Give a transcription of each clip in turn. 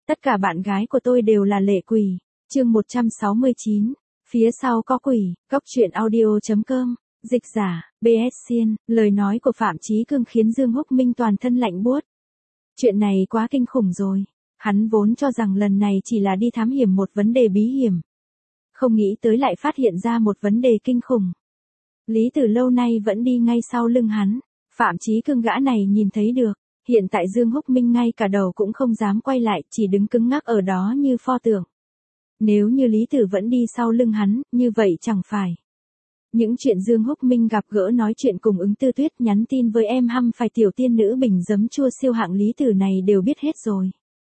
Tất cả bạn gái của tôi đều là lệ quỷ. Chương 169. Phía sau có quỷ. Góc truyện audio.com. Dịch giả, BS Xiên. Lời nói của Phạm Chí Cương khiến Dương Húc Minh toàn thân lạnh buốt. Chuyện này quá kinh khủng rồi. Hắn vốn cho rằng lần này chỉ là đi thám hiểm một vấn đề bí hiểm. Không nghĩ tới lại phát hiện ra một vấn đề kinh khủng. Lý Tử lâu nay vẫn đi ngay sau lưng hắn. Phạm Chí Cương gã này nhìn thấy được. Hiện tại Dương Húc Minh ngay cả đầu cũng không dám quay lại, chỉ đứng cứng ngắc ở đó như pho tượng. Nếu như Lý Tử vẫn đi sau lưng hắn, như vậy chẳng phải. Những chuyện Dương Húc Minh gặp gỡ nói chuyện cùng Ứng Tư Tuyết nhắn tin với em hăm phải tiểu tiên nữ bình giấm chua siêu hạng Lý Tử này đều biết hết rồi.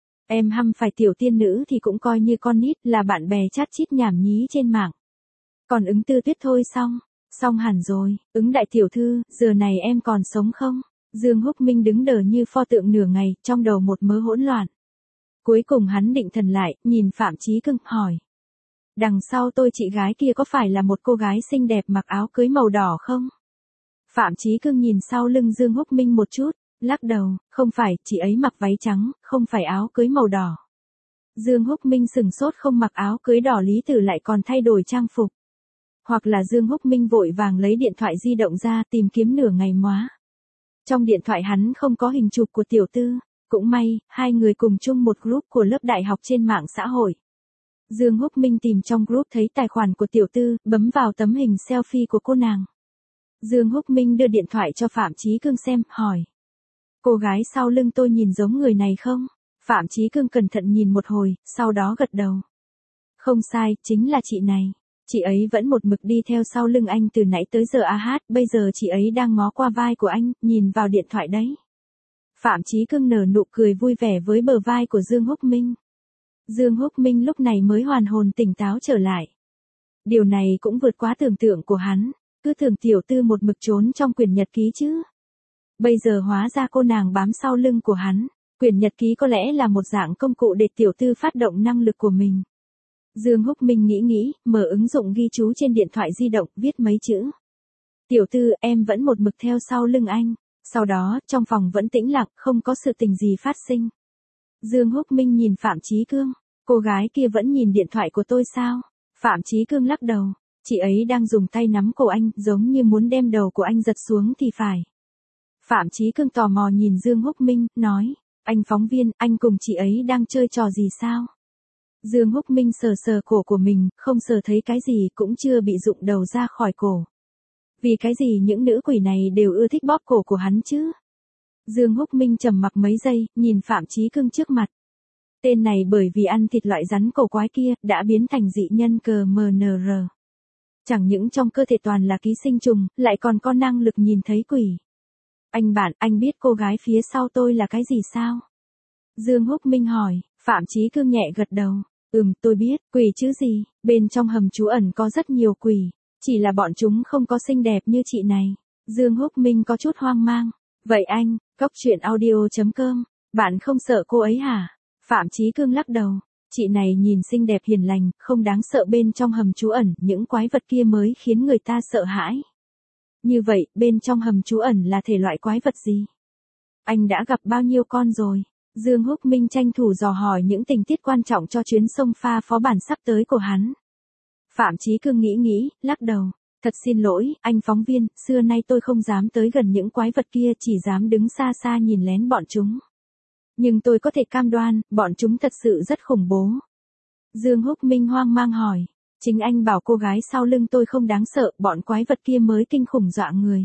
Em hăm phải tiểu tiên nữ thì cũng coi như con nít, là bạn bè chát chít nhảm nhí trên mạng. Còn Ứng Tư Tuyết thôi xong hẳn rồi. Ứng đại tiểu thư, giờ này em còn sống không? Dương Húc Minh đứng đờ như pho tượng nửa ngày, trong đầu một mớ hỗn loạn. Cuối cùng hắn định thần lại, nhìn Phạm Chí Cương, hỏi. Đằng sau tôi chị gái kia có phải là một cô gái xinh đẹp mặc áo cưới màu đỏ không? Phạm Chí Cương nhìn sau lưng Dương Húc Minh một chút, lắc đầu, không phải, chị ấy mặc váy trắng, không phải áo cưới màu đỏ. Dương Húc Minh sừng sốt, không mặc áo cưới đỏ, Lý Tử lại còn thay đổi trang phục. Hoặc là Dương Húc Minh vội vàng lấy điện thoại di động ra tìm kiếm nửa ngày móa. Trong điện thoại hắn không có hình chụp của tiểu tư, cũng may, hai người cùng chung một group của lớp đại học trên mạng xã hội. Dương Húc Minh tìm trong group thấy tài khoản của tiểu tư, bấm vào tấm hình selfie của cô nàng. Dương Húc Minh đưa điện thoại cho Phạm Chí Cương xem, hỏi. Cô gái sau lưng tôi nhìn giống người này không? Phạm Chí Cương cẩn thận nhìn một hồi, sau đó gật đầu. Không sai, chính là chị này. Chị ấy vẫn một mực đi theo sau lưng anh từ nãy tới giờ bây giờ chị ấy đang ngó qua vai của anh, nhìn vào điện thoại đấy. Phạm Chí Cương nở nụ cười vui vẻ với bờ vai của Dương Húc Minh. Dương Húc Minh lúc này mới hoàn hồn tỉnh táo trở lại. Điều này cũng vượt quá tưởng tượng của hắn, cứ tưởng tiểu tư một mực trốn trong quyển nhật ký chứ. Bây giờ hóa ra cô nàng bám sau lưng của hắn, quyển nhật ký có lẽ là một dạng công cụ để tiểu tư phát động năng lực của mình. Dương Húc Minh nghĩ, mở ứng dụng ghi chú trên điện thoại di động, viết mấy chữ. Tiểu tư, em vẫn một mực theo sau lưng anh. Sau đó, trong phòng vẫn tĩnh lặng, không có sự tình gì phát sinh. Dương Húc Minh nhìn Phạm Chí Cương, cô gái kia vẫn nhìn điện thoại của tôi sao? Phạm Chí Cương lắc đầu, chị ấy đang dùng tay nắm cổ anh, giống như muốn đem đầu của anh giật xuống thì phải. Phạm Chí Cương tò mò nhìn Dương Húc Minh, nói, anh phóng viên, anh cùng chị ấy đang chơi trò gì sao? Dương Húc Minh sờ cổ của mình, không sờ thấy cái gì, cũng chưa bị rụng đầu ra khỏi cổ. Vì cái gì những nữ quỷ này đều ưa thích bóp cổ của hắn chứ? Dương Húc Minh trầm mặc mấy giây, nhìn Phạm Chí Cương trước mặt. Tên này bởi vì ăn thịt loại rắn cổ quái kia, đã biến thành dị nhân CMNR. Chẳng những trong cơ thể toàn là ký sinh trùng, lại còn có năng lực nhìn thấy quỷ. Anh bạn, anh biết cô gái phía sau tôi là cái gì sao? Dương Húc Minh hỏi. Phạm Chí Cương nhẹ gật đầu. Tôi biết, quỷ chứ gì, bên trong hầm trú ẩn có rất nhiều quỷ, chỉ là bọn chúng không có xinh đẹp như chị này. Dương Húc Minh có chút hoang mang. Vậy anh, góc truyện audio.com, bạn không sợ cô ấy hả? Phạm Chí Cương lắc đầu. Chị này nhìn xinh đẹp hiền lành, không đáng sợ, bên trong hầm trú ẩn, những quái vật kia mới khiến người ta sợ hãi. Như vậy, bên trong hầm trú ẩn là thể loại quái vật gì? Anh đã gặp bao nhiêu con rồi? Dương Húc Minh tranh thủ dò hỏi những tình tiết quan trọng cho chuyến sông pha phó bản sắp tới của hắn. Phạm Chí Cương nghĩ, lắc đầu. Thật xin lỗi, anh phóng viên, xưa nay tôi không dám tới gần những quái vật kia, chỉ dám đứng xa xa nhìn lén bọn chúng. Nhưng tôi có thể cam đoan, bọn chúng thật sự rất khủng bố. Dương Húc Minh hoang mang hỏi. Chính anh bảo cô gái sau lưng tôi không đáng sợ, bọn quái vật kia mới kinh khủng dọa người.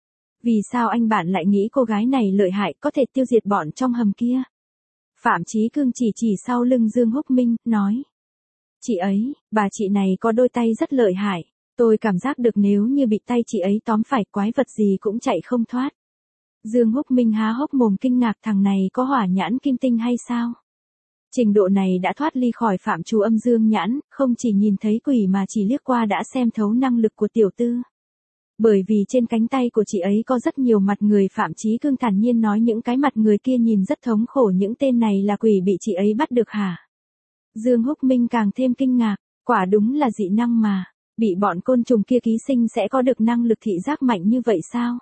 Vì sao anh bạn lại nghĩ cô gái này lợi hại, có thể tiêu diệt bọn trong hầm kia? Phạm Chí Cương chỉ sau lưng Dương Húc Minh, nói. Chị ấy, bà chị này có đôi tay rất lợi hại. Tôi cảm giác được nếu như bị tay chị ấy tóm phải, quái vật gì cũng chạy không thoát. Dương Húc Minh há hốc mồm kinh ngạc, thằng này có hỏa nhãn kim tinh hay sao? Trình độ này đã thoát ly khỏi phạm trù âm dương nhãn, không chỉ nhìn thấy quỷ mà chỉ liếc qua đã xem thấu năng lực của tiểu tư. Bởi vì trên cánh tay của chị ấy có rất nhiều mặt người. Phạm Chí Cương thản nhiên nói, những cái mặt người kia nhìn rất thống khổ, những tên này là quỷ bị chị ấy bắt được hả? Dương Húc Minh càng thêm kinh ngạc, quả đúng là dị năng mà, bị bọn côn trùng kia ký sinh sẽ có được năng lực thị giác mạnh như vậy sao?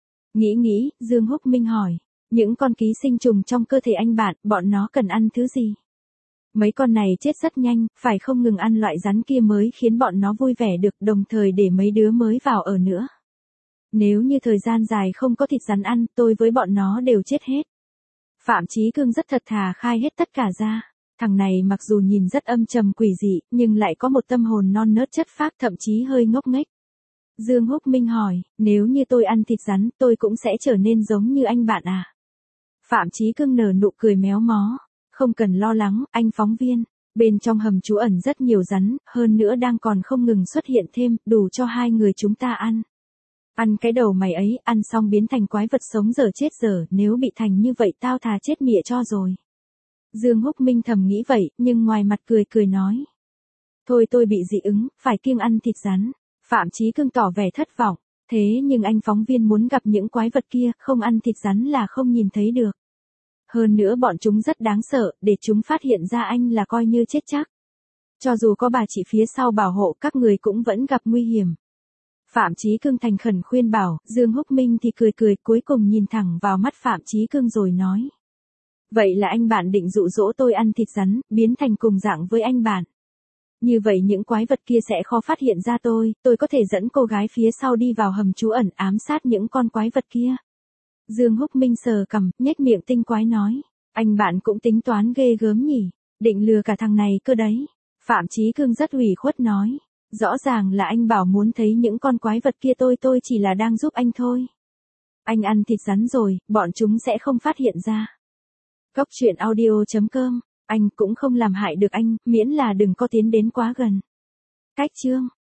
Nghĩ, Dương Húc Minh hỏi, những con ký sinh trùng trong cơ thể anh bạn, bọn nó cần ăn thứ gì? Mấy con này chết rất nhanh, phải không ngừng ăn loại rắn kia mới khiến bọn nó vui vẻ được, đồng thời để mấy đứa mới vào ở nữa. Nếu như thời gian dài không có thịt rắn ăn, tôi với bọn nó đều chết hết. Phạm Chí Cương rất thật thà khai hết tất cả ra. Thằng này mặc dù nhìn rất âm trầm quỷ dị, nhưng lại có một tâm hồn non nớt chất phác, thậm chí hơi ngốc nghếch. Dương Húc Minh hỏi, nếu như tôi ăn thịt rắn, tôi cũng sẽ trở nên giống như anh bạn à? Phạm Chí Cương nở nụ cười méo mó. Không cần lo lắng, anh phóng viên. Bên trong hầm trú ẩn rất nhiều rắn, hơn nữa đang còn không ngừng xuất hiện thêm, đủ cho hai người chúng ta ăn. Ăn cái đầu mày ấy, ăn xong biến thành quái vật sống dở chết dở, nếu bị thành như vậy tao thà chết mịa cho rồi. Dương Húc Minh thầm nghĩ vậy, nhưng ngoài mặt cười cười nói. Thôi tôi bị dị ứng, phải kiêng ăn thịt rắn. Phạm Chí Cương tỏ vẻ thất vọng, thế nhưng anh phóng viên muốn gặp những quái vật kia, không ăn thịt rắn là không nhìn thấy được. Hơn nữa bọn chúng rất đáng sợ, để chúng phát hiện ra anh là coi như chết chắc. Cho dù có bà chị phía sau bảo hộ, các người cũng vẫn gặp nguy hiểm. Phạm Chí Cương thành khẩn khuyên bảo, Dương Húc Minh thì cười cười, cuối cùng nhìn thẳng vào mắt Phạm Chí Cương rồi nói. Vậy là anh bạn định dụ dỗ tôi ăn thịt rắn, biến thành cùng dạng với anh bạn. Như vậy những quái vật kia sẽ khó phát hiện ra tôi có thể dẫn cô gái phía sau đi vào hầm trú ẩn ám sát những con quái vật kia. Dương Húc Minh sờ cằm, nhếch miệng tinh quái nói. Anh bạn cũng tính toán ghê gớm nhỉ, định lừa cả thằng này cơ đấy. Phạm Chí Cương rất ủy khuất nói. Rõ ràng là anh bảo muốn thấy những con quái vật kia, tôi chỉ là đang giúp anh thôi. Anh ăn thịt rắn rồi, bọn chúng sẽ không phát hiện ra. Cốc truyện audio.com, anh cũng không làm hại được anh, miễn là đừng có tiến đến quá gần. Cách chương